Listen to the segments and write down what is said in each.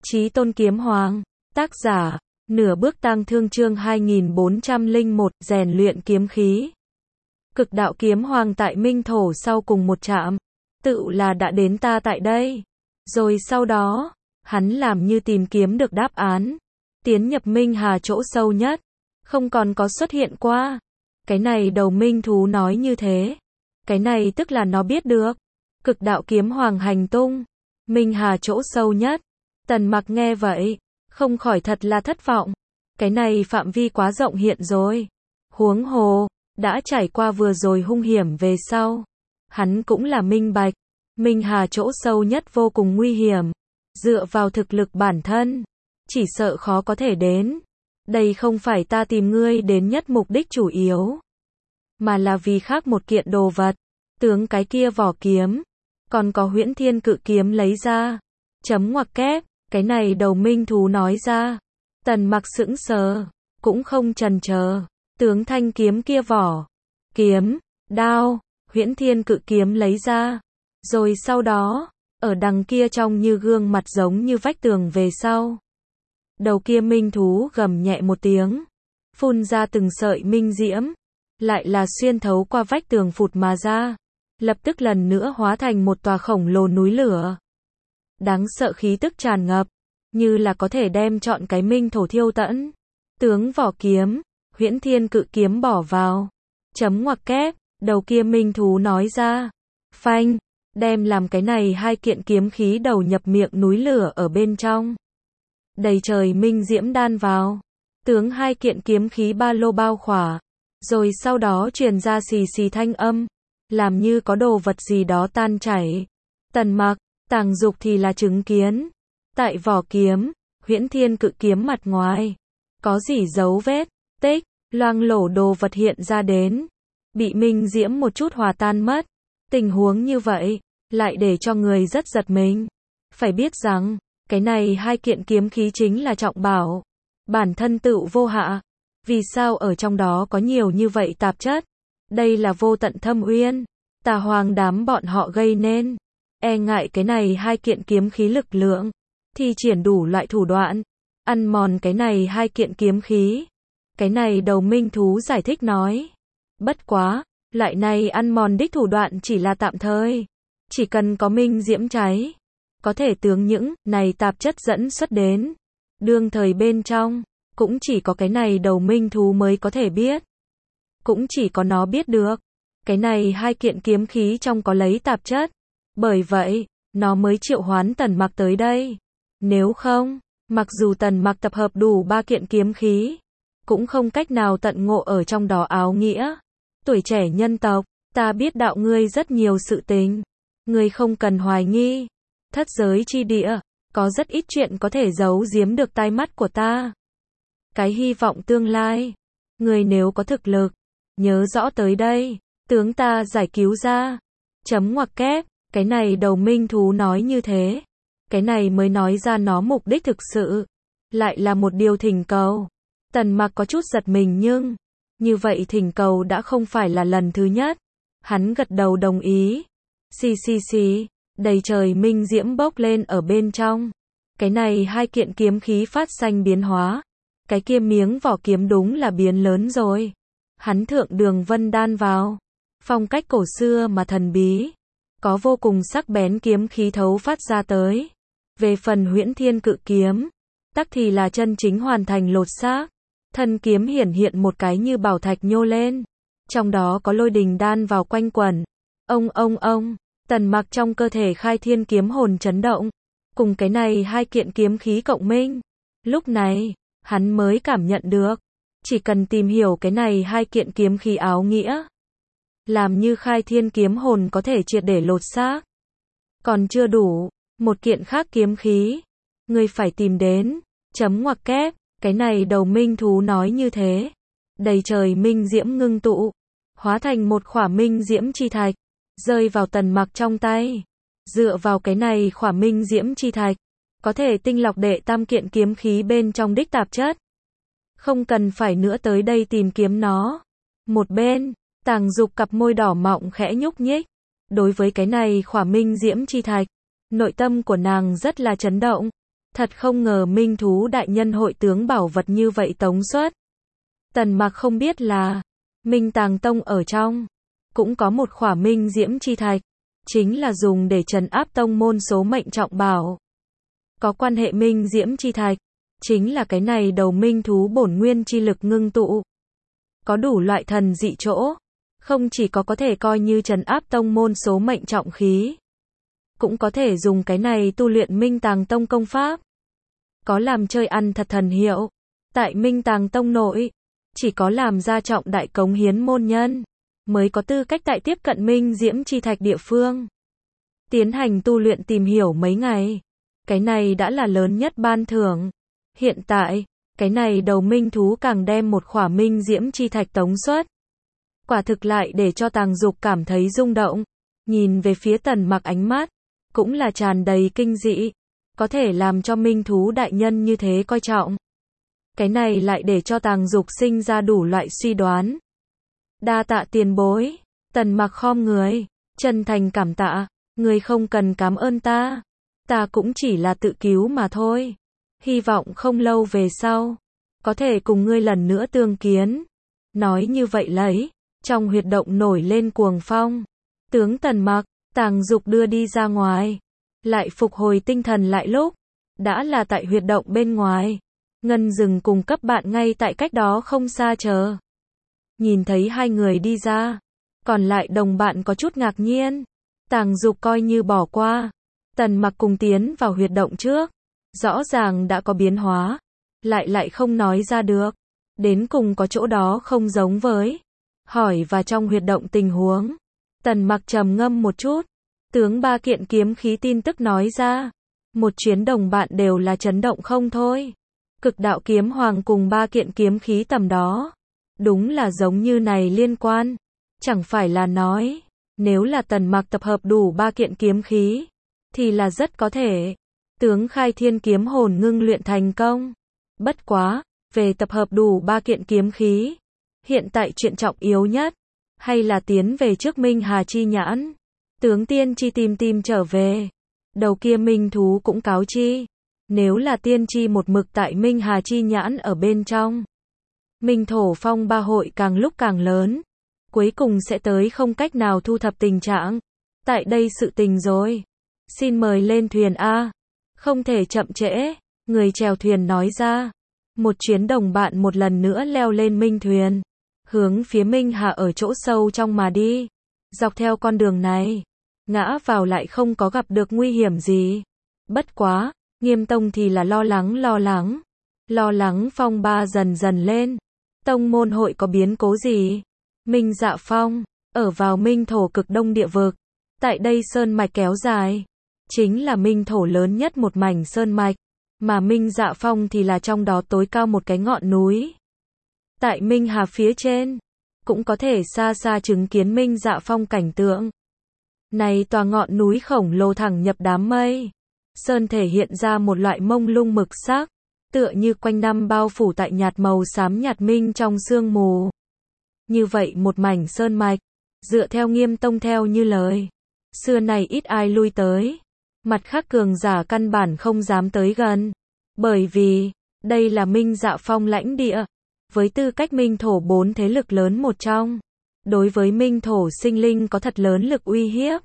Chí Tôn Kiếm Hoàng, tác giả, Nửa Bước Tang Thương, chương 2401, rèn luyện kiếm khí. Cực đạo kiếm hoàng tại Minh Thổ sau cùng một trạm, tự là đã đến ta tại đây. Rồi sau đó, hắn làm như tìm kiếm được đáp án, tiến nhập Minh Hà chỗ sâu nhất, không còn có xuất hiện qua. Cái này đầu minh thú nói như thế. Cái này tức là nó biết được cực đạo kiếm hoàng hành tung, Minh Hà chỗ sâu nhất. Tần Mặc nghe vậy, không khỏi thật là thất vọng. Cái này phạm vi quá rộng hiện rồi. Huống hồ, đã trải qua vừa rồi hung hiểm về sau. Hắn cũng là minh bạch, Minh Hà chỗ sâu nhất vô cùng nguy hiểm. Dựa vào thực lực bản thân, chỉ sợ khó có thể đến. Đây không phải ta tìm ngươi đến nhất mục đích chủ yếu, mà là vì khác một kiện đồ vật. Tướng cái kia vỏ kiếm, còn có Huyễn Thiên Cự Kiếm lấy ra. Chấm ngoặc kép, cái này đầu minh thú nói ra. Tần Mặc sững sờ, cũng không chần chờ, tướng thanh kiếm kia vỏ kiếm, đao, Huyễn Thiên Cự Kiếm lấy ra. Rồi sau đó, ở đằng kia trong như gương mặt giống như vách tường về sau. Đầu kia minh thú gầm nhẹ một tiếng, phun ra từng sợi minh diễm, lại là xuyên thấu qua vách tường phụt mà ra, lập tức lần nữa hóa thành một tòa khổng lồ núi lửa. Đáng sợ khí tức tràn ngập, như là có thể đem trọn cái Minh Thổ thiêu tận. Tướng vỏ kiếm, Huyễn Thiên Cự Kiếm bỏ vào. Chấm ngoặc kép, đầu kia minh thú nói ra. Phanh, đem làm cái này hai kiện kiếm khí đầu nhập miệng núi lửa ở bên trong. Đầy trời minh diễm đan vào. Tướng hai kiện kiếm khí ba lô bao khỏa. Rồi sau đó truyền ra xì xì thanh âm, làm như có đồ vật gì đó tan chảy. Tần Mặc, Tàng Dục thì là chứng kiến. Tại vỏ kiếm, Huyễn Thiên Cự Kiếm mặt ngoài, có gì dấu vết, tích, loang lổ đồ vật hiện ra đến. Bị minh diễm một chút hòa tan mất. Tình huống như vậy, lại để cho người rất giật mình. Phải biết rằng, cái này hai kiện kiếm khí chính là trọng bảo. Bản thân tựu vô hạ. Vì sao ở trong đó có nhiều như vậy tạp chất? Đây là vô tận thâm uyên. Tà hoàng đám bọn họ gây nên. E ngại cái này hai kiện kiếm khí lực lượng, thi triển đủ loại thủ đoạn, ăn mòn cái này hai kiện kiếm khí. Cái này đầu minh thú giải thích nói. Bất quá, loại này ăn mòn đích thủ đoạn chỉ là tạm thời. Chỉ cần có minh diễm cháy, có thể tướng những này tạp chất dẫn xuất đến. Đương thời bên trong, cũng chỉ có cái này đầu minh thú mới có thể biết. Cũng chỉ có nó biết được. Cái này hai kiện kiếm khí trong có lấy tạp chất. Bởi vậy, nó mới triệu hoán Tần Mặc tới đây. Nếu không, mặc dù Tần Mặc tập hợp đủ ba kiện kiếm khí, cũng không cách nào tận ngộ ở trong đó áo nghĩa. Tuổi trẻ nhân tộc, ta biết đạo ngươi rất nhiều sự tình. Ngươi không cần hoài nghi. Thất giới chi địa, có rất ít chuyện có thể giấu giếm được tai mắt của ta. Cái hy vọng tương lai, ngươi nếu có thực lực, nhớ rõ tới đây, tướng ta giải cứu ra. Chấm ngoặc kép, cái này đầu minh thú nói như thế. Cái này mới nói ra nó mục đích thực sự. Lại là một điều thỉnh cầu. Tần Mặc có chút giật mình nhưng, như vậy thỉnh cầu đã không phải là lần thứ nhất. Hắn gật đầu đồng ý. Xì xì xì, đầy trời minh diễm bốc lên ở bên trong. Cái này hai kiện kiếm khí phát xanh biến hóa. Cái kia miếng vỏ kiếm đúng là biến lớn rồi. Hắn thượng đường vân đan vào. Phong cách cổ xưa mà thần bí. Có vô cùng sắc bén kiếm khí thấu phát ra tới. Về phần Huyễn Thiên Cự Kiếm, tắc thì là chân chính hoàn thành lột xác. Thân kiếm hiển hiện một cái như bảo thạch nhô lên. Trong đó có lôi đình đan vào quanh quẩn. Ông, Tần Mặc trong cơ thể khai thiên kiếm hồn chấn động. Cùng cái này hai kiện kiếm khí cộng minh. Lúc này, hắn mới cảm nhận được. Chỉ cần tìm hiểu cái này hai kiện kiếm khí áo nghĩa. Làm như khai thiên kiếm hồn có thể triệt để lột xác. Còn chưa đủ, một kiện khác kiếm khí. Ngươi phải tìm đến. Chấm ngoặc kép, cái này đầu minh thú nói như thế. Đầy trời minh diễm ngưng tụ. Hóa thành một khỏa minh diễm chi thạch. Rơi vào Tần Mặc trong tay. Dựa vào cái này khỏa minh diễm chi thạch. Có thể tinh lọc đệ tam kiện kiếm khí bên trong đích tạp chất. Không cần phải nữa tới đây tìm kiếm nó. Một bên, Tàng Dục cặp môi đỏ mọng khẽ nhúc nhích. Đối với cái này khỏa minh diễm chi thạch, nội tâm của nàng rất là chấn động. Thật không ngờ Minh Thú đại nhân hội tướng bảo vật như vậy tống xuất. Tần Mặc không biết là Minh Tàng Tông ở trong cũng có một khỏa Minh Diễm Chi Thạch, chính là dùng để trấn áp tông môn số mệnh trọng bảo. Có quan hệ Minh Diễm Chi Thạch, chính là cái này đầu minh thú bổn nguyên chi lực ngưng tụ. Có đủ loại thần dị chỗ, không chỉ có thể coi như trấn áp tông môn số mệnh trọng khí, cũng có thể dùng cái này tu luyện Minh Tàng Tông công pháp. Có làm chơi ăn thật thần hiệu. Tại Minh Tàng Tông nội, chỉ có làm ra trọng đại cống hiến môn nhân mới có tư cách tại tiếp cận Minh Diễm Chi Thạch địa phương. Tiến hành tu luyện tìm hiểu mấy ngày. Cái này đã là lớn nhất ban thưởng. Hiện tại, cái này đầu minh thú càng đem một khỏa Minh Diễm Chi Thạch tống xuất. Quả thực lại để cho Tàng Dục cảm thấy rung động. Nhìn về phía Tần Mặc ánh mắt, cũng là tràn đầy kinh dị. Có thể làm cho minh thú đại nhân như thế coi trọng. Cái này lại để cho Tàng Dục sinh ra đủ loại suy đoán. Đa tạ tiền bối. Tần Mặc khom người, chân thành cảm tạ. Người không cần cảm ơn ta. Ta cũng chỉ là tự cứu mà thôi. Hy vọng không lâu về sau, có thể cùng ngươi lần nữa tương kiến. Nói như vậy lấy, trong huyệt động nổi lên cuồng phong. Tướng Tần Mặc, Tàng Dục đưa đi ra ngoài. Lại phục hồi tinh thần lại lúc, đã là tại huyệt động bên ngoài. Ngân Dừng cùng cấp bạn ngay tại cách đó không xa chờ. Nhìn thấy hai người đi ra, còn lại đồng bạn có chút ngạc nhiên. Tàng Dục coi như bỏ qua. Tần Mặc cùng tiến vào huyệt động trước, rõ ràng đã có biến hóa, lại không nói ra được. Đến cùng có chỗ đó không giống với. Hỏi và trong huyệt động tình huống. Tần Mặc trầm ngâm một chút. Tướng ba kiện kiếm khí tin tức nói ra. Một chuyến đồng bạn đều là chấn động không thôi. Cực đạo kiếm hoàng cùng ba kiện kiếm khí tầm đó. Đúng là giống như này liên quan. Chẳng phải là nói, nếu là Tần Mặc tập hợp đủ ba kiện kiếm khí, thì là rất có thể. Tướng Khai Thiên kiếm hồn ngưng luyện thành công. Bất quá, về tập hợp đủ ba kiện kiếm khí, hiện tại chuyện trọng yếu nhất, hay là tiến về trước Minh Hà Chi Nhãn. Tướng Tiên Tri tìm trở về. Đầu kia minh thú cũng cáo chi. Nếu là Tiên Tri một mực tại Minh Hà Chi Nhãn ở bên trong, Minh Thổ phong ba hội càng lúc càng lớn. Cuối cùng sẽ tới không cách nào thu thập tình trạng. Tại đây sự tình rồi. Xin mời lên thuyền A. Không thể chậm trễ. Người chèo thuyền nói ra. Một chuyến đồng bạn một lần nữa leo lên minh thuyền. Hướng phía Minh Hà ở chỗ sâu trong mà đi. Dọc theo con đường này, ngã vào lại không có gặp được nguy hiểm gì. Bất quá, Nghiêm Tông thì là lo lắng. Lo lắng phong ba dần dần lên. Tông môn hội có biến cố gì? Minh Dạ Phong, ở vào Minh Thổ cực đông địa vực. Tại đây sơn mạch kéo dài, chính là Minh Thổ lớn nhất một mảnh sơn mạch. Mà Minh Dạ Phong thì là trong đó tối cao một cái ngọn núi. Tại Minh Hà phía trên, cũng có thể xa xa chứng kiến Minh Dạ Phong cảnh tượng. Này tòa ngọn núi khổng lồ thẳng nhập đám mây. Sơn thể hiện ra một loại mông lung mực sắc, tựa như quanh năm bao phủ tại nhạt màu xám nhạt minh trong sương mù. Như vậy một mảnh sơn mạch, dựa theo Nghiêm Tông theo như lời, xưa này ít ai lui tới. Mặt khác cường giả căn bản không dám tới gần. Bởi vì, đây là Minh Dạ Phong lãnh địa. Với tư cách Minh Thổ 4 thế lực lớn một trong. Đối với Minh Thổ sinh linh có thật lớn lực uy hiếp.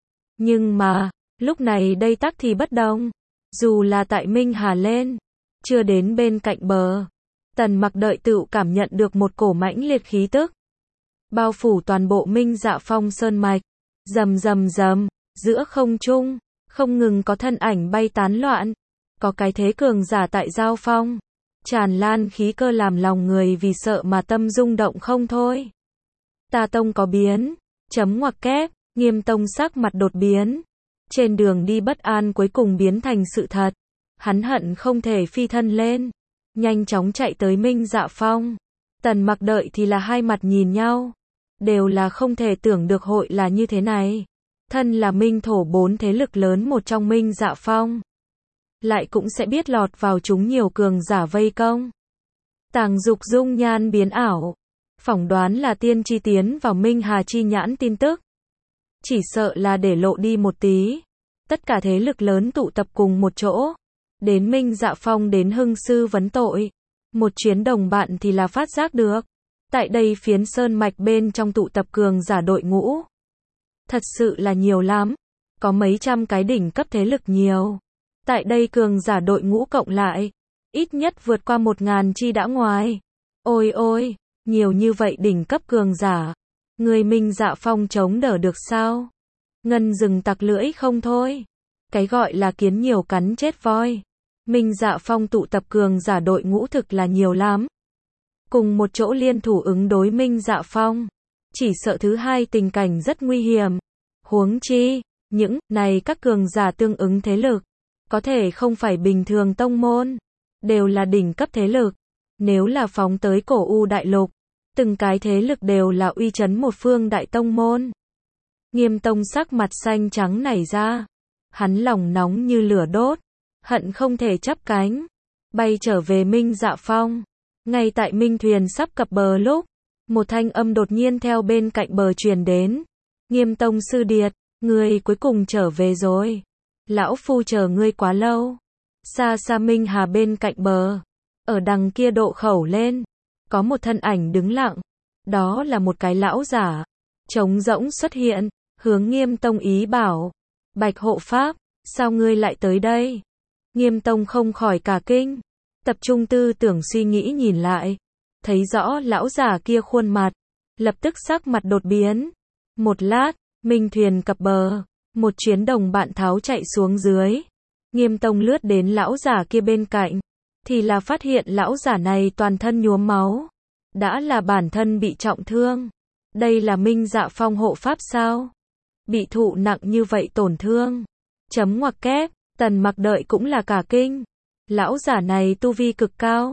Nhưng mà, lúc này đây tắc thì bất đồng. Dù là tại Minh Hà lên, chưa đến bên cạnh bờ. Tần Mặc đợi tựu cảm nhận được một cổ mãnh liệt khí tức. Bao phủ toàn bộ Minh Dạ Phong sơn mạch. Rầm, giữa không trung, không ngừng có thân ảnh bay tán loạn. Có cái thế cường giả tại giao phong. Tràn lan khí cơ làm lòng người vì sợ mà tâm rung động không thôi. Ta tông có biến. Chấm ngoặc kép, Nghiêm Tông sắc mặt đột biến. Trên đường đi bất an cuối cùng biến thành sự thật. Hắn hận không thể phi thân lên. Nhanh chóng chạy tới Minh Dạ Phong. Tần Mặc đợi thì là hai mặt nhìn nhau. Đều là không thể tưởng được hội là như thế này. Thân là Minh Thổ 4 thế lực lớn một trong Minh Dạ Phong. Lại cũng sẽ biết lọt vào chúng nhiều cường giả vây công. Tàng Dục dung nhan biến ảo. Phỏng đoán là tiên tri tiến vào Minh Hà Chi Nhãn tin tức. Chỉ sợ là để lộ đi một tí. Tất cả thế lực lớn tụ tập cùng một chỗ. đến Minh Dạ Phong đến hưng sư vấn tội. Một chuyến đồng bạn thì là phát giác được. Tại đây phiến sơn mạch bên trong tụ tập cường giả đội ngũ. Thật sự là nhiều lắm. Có mấy trăm cái đỉnh cấp thế lực nhiều. Tại đây cường giả đội ngũ cộng lại. Ít nhất vượt qua 1.000 chi đã ngoài. Ôi ôi, nhiều như vậy đỉnh cấp cường giả. Người Minh Dạ Phong chống đỡ được sao? Ngân rừng tặc lưỡi không thôi. Cái gọi là kiến nhiều cắn chết voi. Minh Dạ Phong tụ tập cường giả đội ngũ thực là nhiều lắm. Cùng một chỗ liên thủ ứng đối Minh Dạ Phong. Chỉ sợ thứ hai tình cảnh rất nguy hiểm. Huống chi, những này các cường giả tương ứng thế lực. Có thể không phải bình thường tông môn. Đều là đỉnh cấp thế lực. Nếu là phóng tới cổ U đại lục. Từng cái thế lực đều là uy chấn một phương đại tông môn. Nghiêm Tông sắc mặt xanh trắng nảy ra. Hắn lòng nóng như lửa đốt. Hận không thể chắp cánh. Bay trở về Minh Dạ Phong. Ngay tại Minh thuyền sắp cập bờ lúc. Một thanh âm đột nhiên theo bên cạnh bờ truyền đến. Nghiêm Tông sư điệt. Ngươi cuối cùng trở về rồi. Lão phu chờ ngươi quá lâu. Xa xa Minh Hà bên cạnh bờ. Ở đằng kia độ khẩu lên. Có một thân ảnh đứng lặng. Đó là một cái lão giả. Trống rỗng xuất hiện. Hướng Nghiêm Tông ý bảo. Bạch hộ pháp. Sao ngươi lại tới đây? Nghiêm Tông không khỏi cả kinh. Tập trung tư tưởng suy nghĩ nhìn lại. Thấy rõ lão giả kia khuôn mặt. Lập tức sắc mặt đột biến. Một lát, Minh thuyền cập bờ. Một chuyến đồng bạn tháo chạy xuống dưới. Nghiêm Tông lướt đến lão giả kia bên cạnh. Thì là phát hiện lão giả này toàn thân nhuốm máu. Đã là bản thân bị trọng thương. Đây là Minh Dạ Phong hộ pháp sao? Bị thụ nặng như vậy tổn thương. Chấm ngoặc kép, Tần Mặc đợi cũng là cả kinh. Lão giả này tu vi cực cao.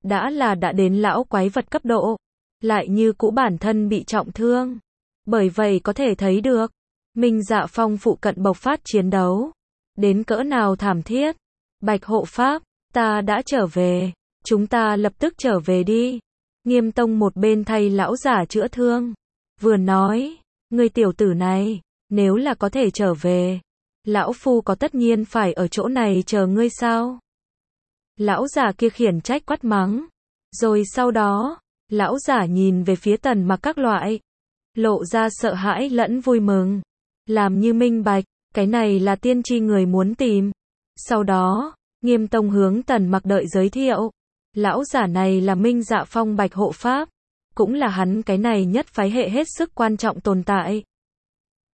Đã đến lão quái vật cấp độ. Lại như cũ bản thân bị trọng thương. Bởi vậy có thể thấy được. Minh Dạ Phong phụ cận bộc phát chiến đấu. Đến cỡ nào thảm thiết. Bạch hộ pháp, ta đã trở về. Chúng ta lập tức trở về đi. Nghiêm Tông một bên thay lão giả chữa thương. Vừa nói, ngươi tiểu tử này, nếu là có thể trở về. Lão phu có tất nhiên phải ở chỗ này chờ ngươi sao? Lão giả kia khiển trách quát mắng. Rồi sau đó, lão giả nhìn về phía Tần Mặc các loại. Lộ ra sợ hãi lẫn vui mừng. Làm như minh bạch, cái này là tiên tri người muốn tìm. Sau đó, Nghiêm Tông hướng Tần Mặc đợi giới thiệu. Lão giả này là Minh Dạ Phong Bạch hộ pháp. Cũng là hắn cái này nhất phái hệ hết sức quan trọng tồn tại.